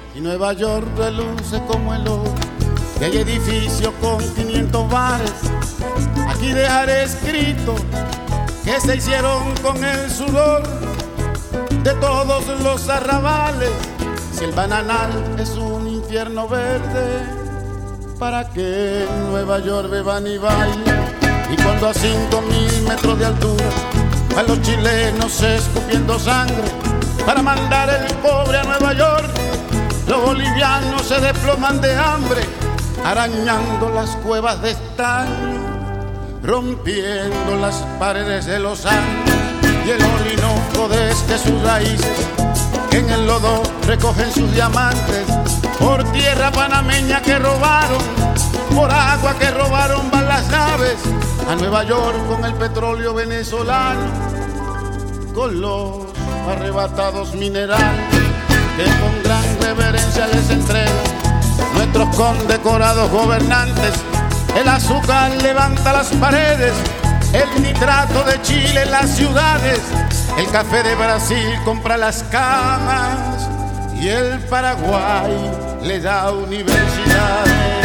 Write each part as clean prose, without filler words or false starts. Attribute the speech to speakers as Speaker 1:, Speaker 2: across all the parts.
Speaker 1: y Nueva York reluce como el oro. Y hay edificios con 500 bares. Aquí dejaré escrito que se hicieron con el sudor de todos los arrabales. Si el bananal es un infierno verde, para que en Nueva York beban y bailen. Y cuando a 5.000 metros de altura a los chilenos escupiendo sangre para mandar el pobre a Nueva York, los bolivianos se desploman de hambre, arañando las cuevas de estaño, rompiendo las paredes de los Andes y el Orinoco desde sus raíces, que en el lodo recogen sus diamantes. Por tierra panameña que robaron, por agua que robaron van las naves a Nueva York con el petróleo venezolano, con los arrebatados minerales que con gran reverencia les entregan nuestros condecorados gobernantes. El azúcar levanta las paredes, el nitrato de Chile en las ciudades, el café de Brasil compra las camas y el Paraguay le da universidades.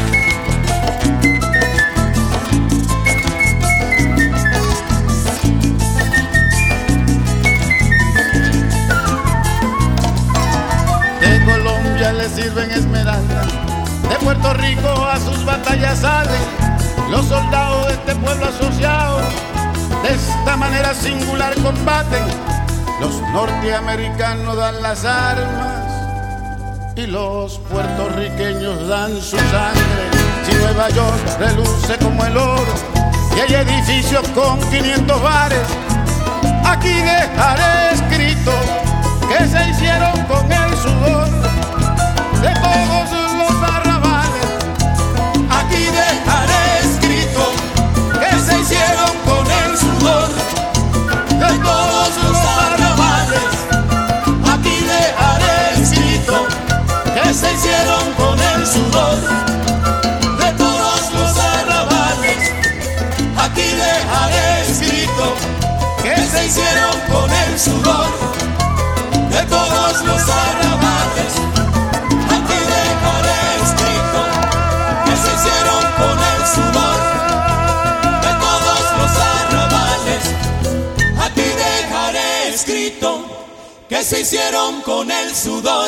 Speaker 1: De Colombia le sirven esmeralda, de Puerto Rico a sus batallas salen los soldados de este pueblo asociado. De esta manera singular combaten, los norteamericanos dan las armas y los puertorriqueños dan su sangre. Si Nueva York reluce como el oro y hay edificios con 500 bares, aquí dejaré escrito que se hicieron con el sudor de todos los arrabales. Aquí dejaré escrito que se hicieron con el sudor de todos los arrabales. Aquí dejaré escrito que se hicieron con el sudor de todos los arrabales. Aquí dejaré escrito que se hicieron con el sudor de todos los arrabales. Aquí dejaré escrito que se hicieron con el sudor de todos los arrabales. Aquí dejaré escrito que se hicieron con el sudor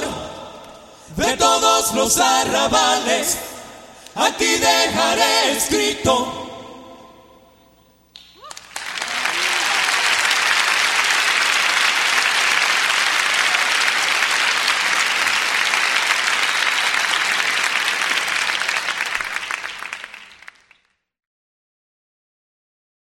Speaker 1: de todos los arrabales. Aquí dejaré escrito